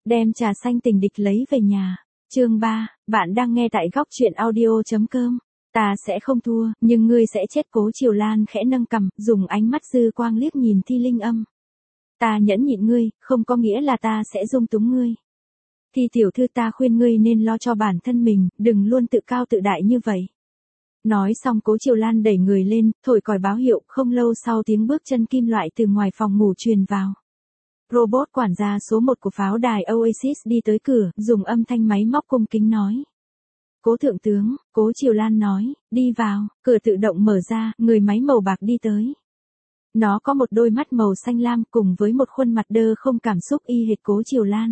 Đem trà xanh tình địch lấy về nhà. Chương 3, bạn đang nghe tại góc truyện audio.com. Ta sẽ không thua, nhưng ngươi sẽ chết. Cố Triều Lan khẽ nâng cằm, dùng ánh mắt dư quang liếc nhìn Thi Linh Âm. Ta nhẫn nhịn ngươi, không có nghĩa là ta sẽ dung túng ngươi. Thi tiểu thư, ta khuyên ngươi nên lo cho bản thân mình, đừng luôn tự cao tự đại như vậy. Nói xong Cố Triều Lan đẩy người lên, thổi còi báo hiệu. Không lâu sau tiếng bước chân kim loại từ ngoài phòng ngủ truyền vào. Robot quản gia số 1 của pháo đài Oasis đi tới cửa, dùng âm thanh máy móc cung kính nói. Cố thượng tướng, Cố Triều Lan nói, đi vào. Cửa tự động mở ra, người máy màu bạc đi tới. Nó có một đôi mắt màu xanh lam cùng với một khuôn mặt đơ không cảm xúc y hệt Cố Triều Lan.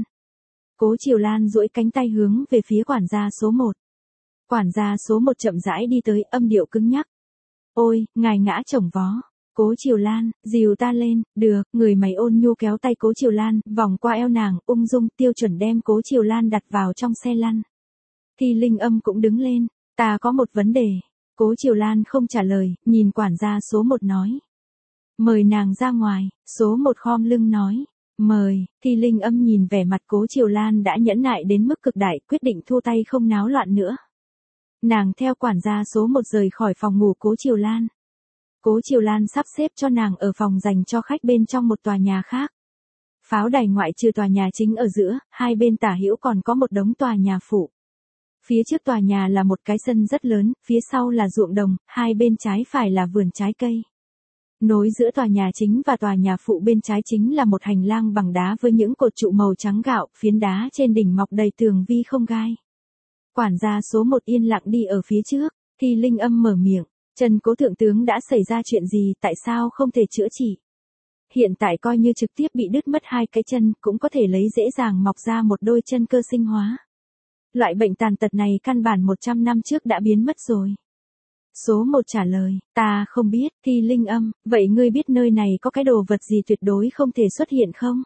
Cố Triều Lan duỗi cánh tay hướng về phía quản gia số 1. Quản gia số 1 chậm rãi đi tới, âm điệu cứng nhắc. Ôi, ngài ngã chồng vó. Cố Triều Lan, dìu ta lên. Được. Người máy ôn nhu kéo tay Cố Triều Lan, vòng qua eo nàng, ung dung tiêu chuẩn đem Cố Triều Lan đặt vào trong xe lăn. Thi Linh Âm cũng đứng lên. Ta có một vấn đề. Cố Triều Lan không trả lời, nhìn quản gia số 1 nói. Mời nàng ra ngoài. Số 1 khom lưng nói. Mời. Thi Linh Âm nhìn vẻ mặt Cố Triều Lan đã nhẫn nại đến mức cực đại, quyết định thu tay không náo loạn nữa. Nàng theo quản gia số 1 rời khỏi phòng ngủ Cố Triều Lan. Cố Triều Lan sắp xếp cho nàng ở phòng dành cho khách bên trong một tòa nhà khác. Pháo đài ngoại trừ tòa nhà chính ở giữa, hai bên tả hữu còn có một đống tòa nhà phụ. Phía trước tòa nhà là một cái sân rất lớn, phía sau là ruộng đồng, hai bên trái phải là vườn trái cây. Nối giữa tòa nhà chính và tòa nhà phụ bên trái chính là một hành lang bằng đá với những cột trụ màu trắng gạo, phiến đá trên đỉnh mọc đầy tường vi không gai. Quản gia số 1 yên lặng đi ở phía trước. Thi Linh Âm mở miệng. Trần Cố thượng tướng đã xảy ra chuyện gì, tại sao không thể chữa trị? Hiện tại coi như trực tiếp bị đứt mất hai cái chân, cũng có thể lấy dễ dàng mọc ra một đôi chân cơ sinh hóa. Loại bệnh tàn tật này căn bản 100 năm trước đã biến mất rồi. Số 1 trả lời, ta không biết. Thi Linh Âm, vậy ngươi biết nơi này có cái đồ vật gì tuyệt đối không thể xuất hiện không?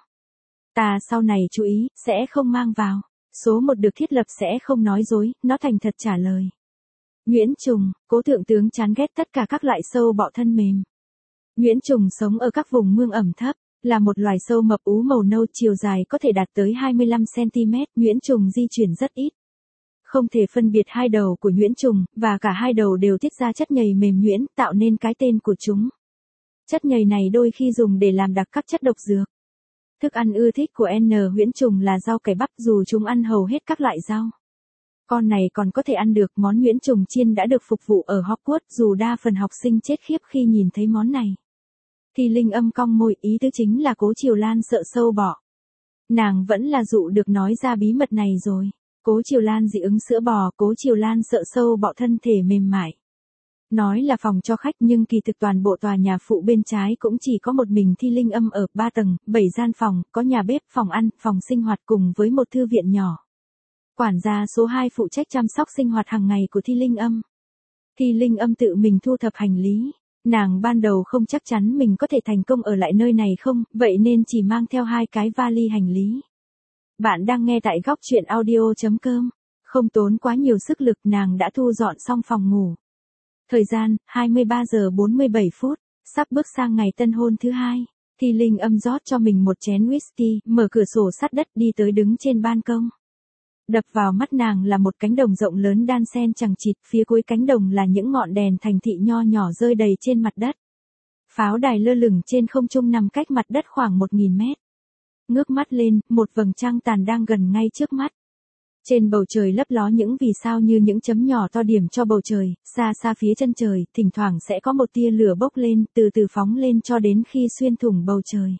Ta sau này chú ý, sẽ không mang vào. Số 1 được thiết lập sẽ không nói dối, nó thành thật trả lời. Nhuyễn trùng. Cố thượng tướng chán ghét tất cả các loại sâu bọ thân mềm. Nhuyễn trùng sống ở các vùng mương ẩm thấp, là một loài sâu mập ú màu nâu, chiều dài có thể đạt tới 25 cm. Nhuyễn trùng di chuyển rất ít. Không thể phân biệt hai đầu của nhuyễn trùng, và cả hai đầu đều tiết ra chất nhầy mềm nhuyễn, tạo nên cái tên của chúng. Chất nhầy này đôi khi dùng để làm đặc các chất độc dược. Thức ăn ưa thích của nhuyễn trùng là rau cải bắp, dù chúng ăn hầu hết các loại rau. Con này còn có thể ăn được. Món nhuyễn trùng chiên đã được phục vụ ở Hogwarts, dù đa phần học sinh chết khiếp khi nhìn thấy món này. Thi Linh Âm cong môi, ý tứ chính là Cố Triều Lan sợ sâu bọ. Nàng vẫn là dụ được nói ra bí mật này rồi. Cố Triều Lan dị ứng sữa bò. Cố Triều Lan sợ sâu bọ thân thể mềm mại. Nói là phòng cho khách nhưng kỳ thực toàn bộ tòa nhà phụ bên trái cũng chỉ có một mình Thi Linh Âm ở. 3 tầng, 7 gian phòng, có nhà bếp, phòng ăn, phòng sinh hoạt cùng với một thư viện nhỏ. Quản gia số 2 phụ trách chăm sóc sinh hoạt hàng ngày của Thi Linh Âm. Thi Linh Âm tự mình thu thập hành lý. Nàng ban đầu không chắc chắn mình có thể thành công ở lại nơi này không, vậy nên chỉ mang theo 2 cái vali hành lý. Bạn đang nghe tại góc truyện audio.com. Không tốn quá nhiều sức lực, nàng đã thu dọn xong phòng ngủ. Thời gian, 23 giờ 47 phút, sắp bước sang ngày tân hôn thứ 2. Thi Linh Âm rót cho mình một chén whisky, mở cửa sổ sát đất đi tới đứng trên ban công. Đập vào mắt nàng là một cánh đồng rộng lớn đan xen chằng chịt, phía cuối cánh đồng là những ngọn đèn thành thị nho nhỏ rơi đầy trên mặt đất. Pháo đài lơ lửng trên không trung nằm cách mặt đất khoảng 1000 mét. Ngước mắt lên, một vầng trăng tàn đang gần ngay trước mắt. Trên bầu trời lấp ló những vì sao như những chấm nhỏ to điểm cho bầu trời, xa xa phía chân trời, thỉnh thoảng sẽ có một tia lửa bốc lên, từ từ phóng lên cho đến khi xuyên thủng bầu trời.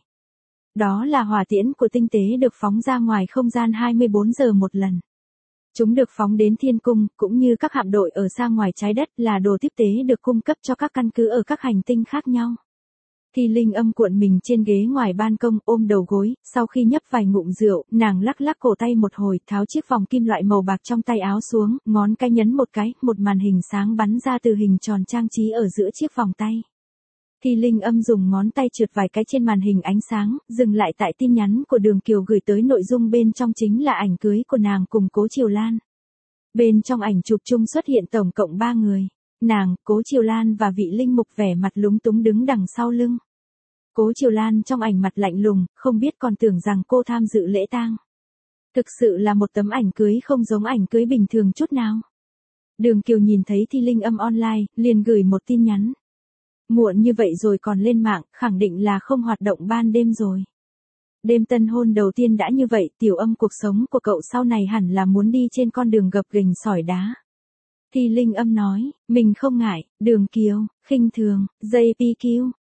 Đó là hỏa tiễn của tinh tế được phóng ra ngoài không gian 24 giờ một lần. Chúng được phóng đến thiên cung, cũng như các hạm đội ở xa ngoài trái đất, là đồ tiếp tế được cung cấp cho các căn cứ ở các hành tinh khác nhau. Thi Linh Âm cuộn mình trên ghế ngoài ban công, ôm đầu gối, sau khi nhấp vài ngụm rượu, nàng lắc lắc cổ tay một hồi, tháo chiếc vòng kim loại màu bạc trong tay áo xuống, ngón cái nhấn một cái, một màn hình sáng bắn ra từ hình tròn trang trí ở giữa chiếc vòng tay. Thi Linh Âm dùng ngón tay trượt vài cái trên màn hình ánh sáng, dừng lại tại tin nhắn của Đường Kiều gửi tới, nội dung bên trong chính là ảnh cưới của nàng cùng Cố Triều Lan. Bên trong ảnh chụp chung xuất hiện tổng cộng 3 người. Nàng, Cố Triều Lan và vị linh mục vẻ mặt lúng túng đứng đằng sau lưng. Cố Triều Lan trong ảnh mặt lạnh lùng, không biết còn tưởng rằng cô tham dự lễ tang. Thực sự là một tấm ảnh cưới không giống ảnh cưới bình thường chút nào. Đường Kiều nhìn thấy Thi Linh Âm online, liền gửi một tin nhắn. Muộn như vậy rồi còn lên mạng, khẳng định là không hoạt động ban đêm rồi. Đêm tân hôn đầu tiên đã như vậy, Tiểu Âm cuộc sống của cậu sau này hẳn là muốn đi trên con đường gập ghềnh sỏi đá. Thi Linh Âm nói, mình không ngại. Đường Kiều, khinh thường, JPQ,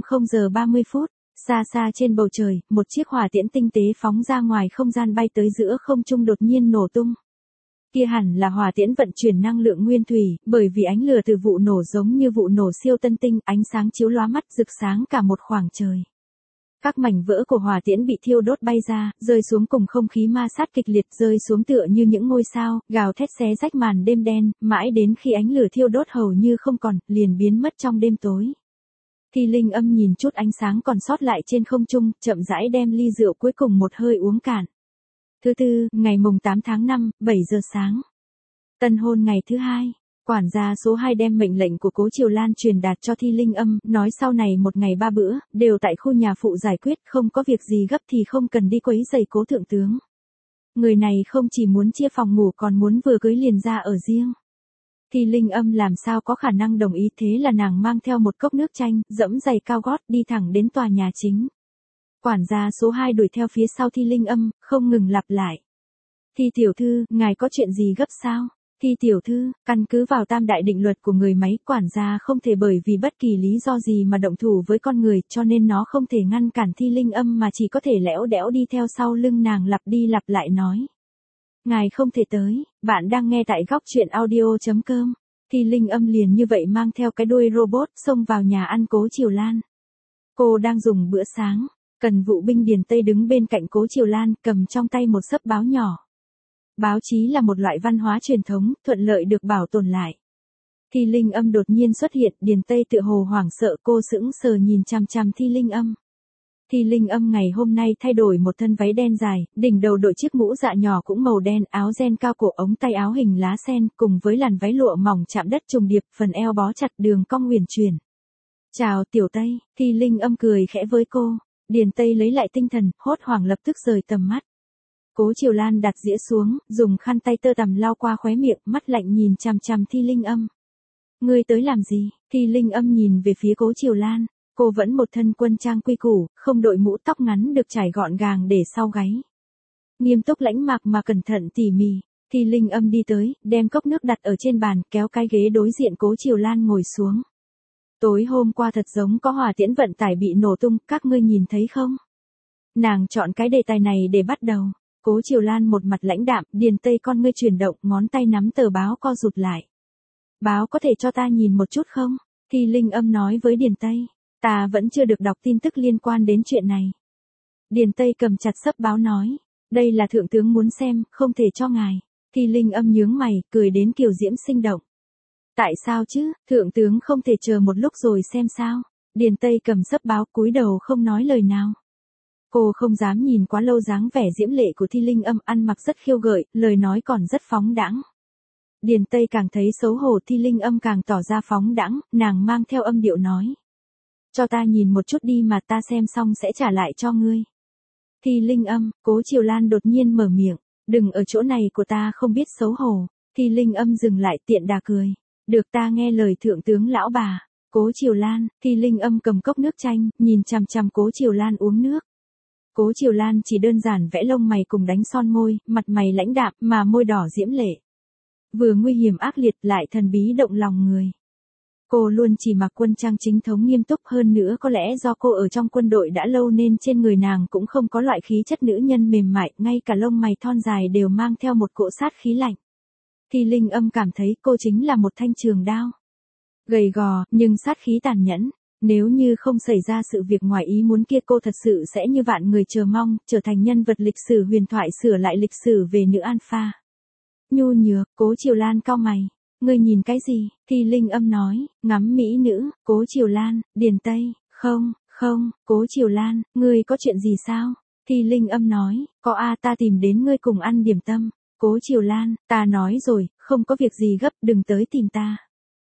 00:30. Xa xa trên bầu trời, một chiếc hỏa tiễn tinh tế phóng ra ngoài không gian bay tới giữa không trung đột nhiên nổ tung. Kia hẳn là hỏa tiễn vận chuyển năng lượng nguyên thủy, bởi vì ánh lửa từ vụ nổ giống như vụ nổ siêu tân tinh, ánh sáng chiếu lóa mắt rực sáng cả một khoảng trời. Các mảnh vỡ của hỏa tiễn bị thiêu đốt bay ra, rơi xuống cùng không khí ma sát kịch liệt, rơi xuống tựa như những ngôi sao, gào thét xé rách màn đêm đen, mãi đến khi ánh lửa thiêu đốt hầu như không còn, liền biến mất trong đêm tối. Thi Linh Âm nhìn chút ánh sáng còn sót lại trên không trung, chậm rãi đem ly rượu cuối cùng một hơi uống cạn. Thứ tư, ngày mùng 8 tháng 5, 7 giờ sáng. Tân hôn ngày thứ hai. Quản gia số 2 đem mệnh lệnh của Cố Triều Lan truyền đạt cho Thi Linh Âm, nói sau này một ngày 3 bữa, đều tại khu nhà phụ giải quyết, không có việc gì gấp thì không cần đi quấy rầy Cố thượng tướng. Người này không chỉ muốn chia phòng ngủ còn muốn vừa cưới liền ra ở riêng. Thi Linh Âm làm sao có khả năng đồng ý, thế là nàng mang theo một cốc nước chanh, dẫm giày cao gót đi thẳng đến tòa nhà chính. Quản gia số 2 đuổi theo phía sau Thi Linh Âm, không ngừng lặp lại. Thi tiểu thư, ngài có chuyện gì gấp sao? Thi tiểu thư, căn cứ vào tam đại định luật của người máy, quản gia không thể bởi vì bất kỳ lý do gì mà động thủ với con người, cho nên nó không thể ngăn cản Thi Linh Âm mà chỉ có thể lẽo đẽo đi theo sau lưng nàng lặp đi lặp lại nói. Ngài không thể tới, bạn đang nghe tại góc truyện audio.com. Thi Linh Âm liền như vậy mang theo cái đuôi robot xông vào nhà ăn Cố Triều Lan. Cô đang dùng bữa sáng, Cần Vụ binh Điền Tây đứng bên cạnh Cố Triều Lan, cầm trong tay một xấp báo nhỏ. Báo chí là một loại văn hóa truyền thống, thuận lợi được bảo tồn lại. Thi Linh Âm đột nhiên xuất hiện, Điền Tây tựa hồ hoảng sợ, cô sững sờ nhìn chằm chằm Thi Linh Âm. Thi Linh Âm ngày hôm nay thay đổi một thân váy đen dài, đỉnh đầu đội chiếc mũ dạ nhỏ cũng màu đen, áo ren cao cổ ống tay áo hình lá sen, cùng với làn váy lụa mỏng chạm đất trùng điệp, phần eo bó chặt đường cong huyền chuyển. Chào Tiểu Tây, Thi Linh Âm cười khẽ với cô. Điền Tây lấy lại tinh thần, hốt hoảng lập tức rời tầm mắt. Cố Triều Lan đặt dĩa xuống, dùng khăn tay tơ tằm lau qua khóe miệng, mắt lạnh nhìn chằm chằm Thi Linh Âm. Ngươi tới làm gì? Thi Linh Âm nhìn về phía Cố Triều Lan. Cô vẫn một thân quân trang quy củ, không đội mũ, tóc ngắn được trải gọn gàng để sau gáy. Nghiêm túc lãnh mạc mà cẩn thận tỉ mỉ. Thi Linh Âm đi tới, đem cốc nước đặt ở trên bàn, kéo cái ghế đối diện Cố Triều Lan ngồi xuống. Tối hôm qua thật giống có hỏa tiễn vận tải bị nổ tung, các ngươi nhìn thấy không? Nàng chọn cái đề tài này để bắt đầu. Cố Triều Lan một mặt lãnh đạm, Điền Tây con ngươi chuyển động, ngón tay nắm tờ báo co rụt lại. Báo có thể cho ta nhìn một chút không? Thi Linh Âm nói với Điền Tây. Ta vẫn chưa được đọc tin tức liên quan đến chuyện này. Điền Tây cầm chặt xấp báo nói. Đây là thượng tướng muốn xem, không thể cho ngài. Thi Linh Âm nhướng mày, cười đến kiều diễm sinh động. Tại sao chứ, thượng tướng không thể chờ một lúc rồi xem sao? Điền Tây cầm xấp báo cúi đầu không nói lời nào. Cô không dám nhìn quá lâu dáng vẻ diễm lệ của Thi Linh Âm, ăn mặc rất khiêu gợi, lời nói còn rất phóng đãng. Điền Tây càng thấy xấu hổ, Thi Linh Âm càng tỏ ra phóng đãng, nàng mang theo âm điệu nói. Cho ta nhìn một chút đi mà ta xem xong sẽ trả lại cho ngươi. Thi Linh Âm, Cố Triều Lan đột nhiên mở miệng, đừng ở chỗ này của ta không biết xấu hổ. Thi Linh Âm dừng lại tiện đà cười. Được, ta nghe lời thượng tướng lão bà. Cố Triều Lan, Thi Linh Âm cầm cốc nước chanh, nhìn chằm chằm Cố Triều Lan uống nước. Cố Triều Lan chỉ đơn giản vẽ lông mày cùng đánh son môi, mặt mày lãnh đạm mà môi đỏ diễm lệ. Vừa nguy hiểm ác liệt lại thần bí động lòng người. Cô luôn chỉ mặc quân trang chính thống nghiêm túc, hơn nữa có lẽ do cô ở trong quân đội đã lâu nên trên người nàng cũng không có loại khí chất nữ nhân mềm mại, ngay cả lông mày thon dài đều mang theo một cỗ sát khí lạnh. Thi Linh Âm cảm thấy cô chính là một thanh trường đao. Gầy gò, nhưng sát khí tàn nhẫn. Nếu như không xảy ra sự việc ngoài ý muốn kia, cô thật sự sẽ như vạn người chờ mong, trở thành nhân vật lịch sử huyền thoại, sửa lại lịch sử về nữ alpha. Nhu nhược, Cố Triều Lan cau mày. Ngươi nhìn cái gì? Thi Linh Âm nói, ngắm mỹ nữ. Cố Triều Lan, Điền Tây, không, Cố Triều Lan, ngươi có chuyện gì sao? Thi Linh Âm nói, có ta tìm đến ngươi cùng ăn điểm tâm. Cố Triều Lan, ta nói rồi, không có việc gì gấp, đừng tới tìm ta.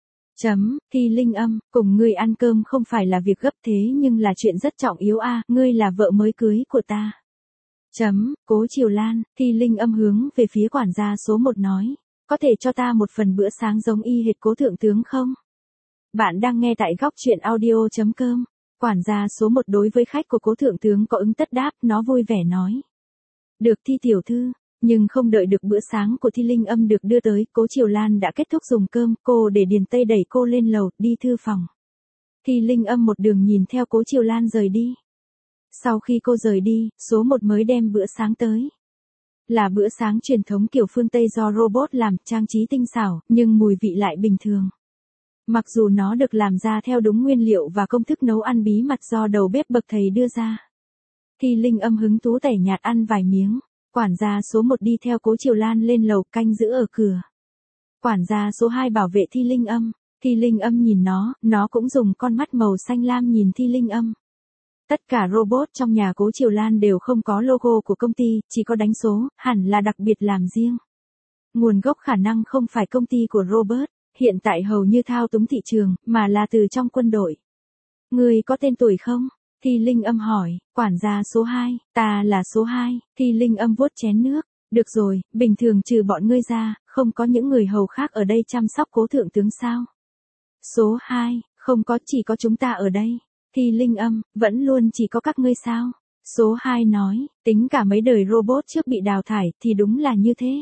Thi Linh Âm, cùng ngươi ăn cơm không phải là việc gấp thế nhưng là chuyện rất trọng yếu ngươi là vợ mới cưới của ta. Cố Triều Lan, Thi Linh âm hướng về phía quản gia số 1 nói. Có thể cho ta một phần bữa sáng giống y hệt cố thượng tướng không? Bạn đang nghe tại góc truyện audio.com. Quản gia số 1 đối với khách của cố thượng tướng có ứng tất đáp, nó vui vẻ nói. Được Thi tiểu thư, nhưng không đợi được bữa sáng của Thi Linh âm được đưa tới, cố Triều Lan đã kết thúc dùng cơm, cô để Điền Tây đẩy cô lên lầu, đi thư phòng. Thi Linh âm một đường nhìn theo cố Triều Lan rời đi. Sau khi cô rời đi, số 1 mới đem bữa sáng tới. Là bữa sáng truyền thống kiểu phương Tây do robot làm, trang trí tinh xảo, nhưng mùi vị lại bình thường. Mặc dù nó được làm ra theo đúng nguyên liệu và công thức nấu ăn bí mật do đầu bếp bậc thầy đưa ra. Thi Linh âm hứng thú tẻ nhạt ăn vài miếng. Quản gia số 1 đi theo cố Triều Lan lên lầu, canh giữ ở cửa. Quản gia số 2 bảo vệ Thi Linh âm. Thi Linh âm nhìn nó cũng dùng con mắt màu xanh lam nhìn Thi Linh âm. Tất cả robot trong nhà cố Triều Lan đều không có logo của công ty, chỉ có đánh số, hẳn là đặc biệt làm riêng. Nguồn gốc khả năng không phải công ty của Robert, hiện tại hầu như thao túng thị trường, mà là từ trong quân đội. Người có tên tuổi không? Thi Linh âm hỏi. Quản gia số 2, ta là số 2, Thi Linh âm vuốt chén nước. Được rồi, bình thường trừ bọn ngươi ra, không có những người hầu khác ở đây chăm sóc cố thượng tướng sao? Số 2, không có, chỉ có chúng ta ở đây. Thi Linh âm, vẫn luôn chỉ có các ngươi sao? Số 2 nói, tính cả mấy đời robot trước bị đào thải thì đúng là như thế.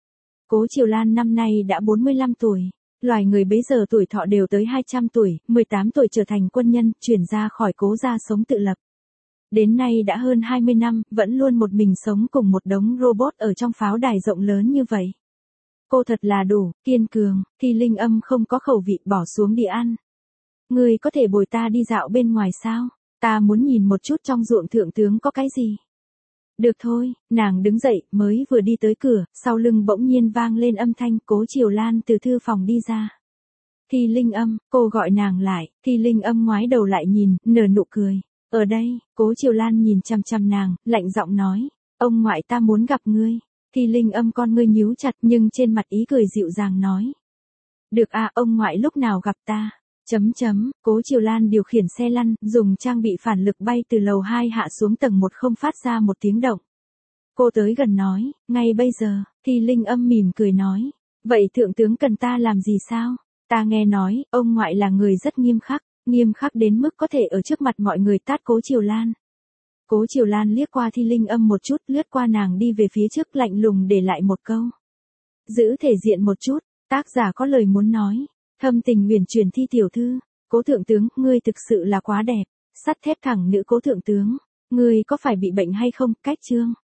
Cố Triều Lan năm nay đã 45 tuổi. Loài người bấy giờ tuổi thọ đều tới 200 tuổi, 18 tuổi trở thành quân nhân, chuyển ra khỏi cố gia sống tự lập. Đến nay đã hơn 20 năm, vẫn luôn một mình sống cùng một đống robot ở trong pháo đài rộng lớn như vậy. Cô thật là đủ, kiên cường, Thi Linh âm không có khẩu vị, bỏ xuống đĩa ăn. Người có thể bồi ta đi dạo bên ngoài sao? Ta muốn nhìn một chút trong ruộng thượng tướng có cái gì. Được thôi, nàng đứng dậy, mới vừa đi tới cửa, sau lưng bỗng nhiên vang lên âm thanh, cố Triều Lan từ thư phòng đi ra. Thi Linh âm, cô gọi nàng lại, Thi Linh âm ngoái đầu lại nhìn, nở nụ cười. Ở đây, cố Triều Lan nhìn chằm chằm nàng, lạnh giọng nói, ông ngoại ta muốn gặp ngươi. Thi Linh âm con ngươi nhíu chặt nhưng trên mặt ý cười dịu dàng nói. Được à, ông ngoại lúc nào gặp ta? Cố Triều Lan điều khiển xe lăn, dùng trang bị phản lực bay từ lầu 2 hạ xuống tầng 1 không phát ra một tiếng động. Cô tới gần nói, ngay bây giờ, Thi Linh âm mỉm cười nói. Vậy thượng tướng cần ta làm gì sao? Ta nghe nói, ông ngoại là người rất nghiêm khắc đến mức có thể ở trước mặt mọi người tát cố Triều Lan. Cố Triều Lan liếc qua Thi Linh âm một chút, lướt qua nàng đi về phía trước lạnh lùng để lại một câu. Giữ thể diện một chút, tác giả có lời muốn nói. Thâm tình huyền truyền Thi tiểu thư, cố thượng tướng, ngươi thực sự là quá đẹp, sắt thép thẳng nữ cố thượng tướng, ngươi có phải bị bệnh hay không, cách chương.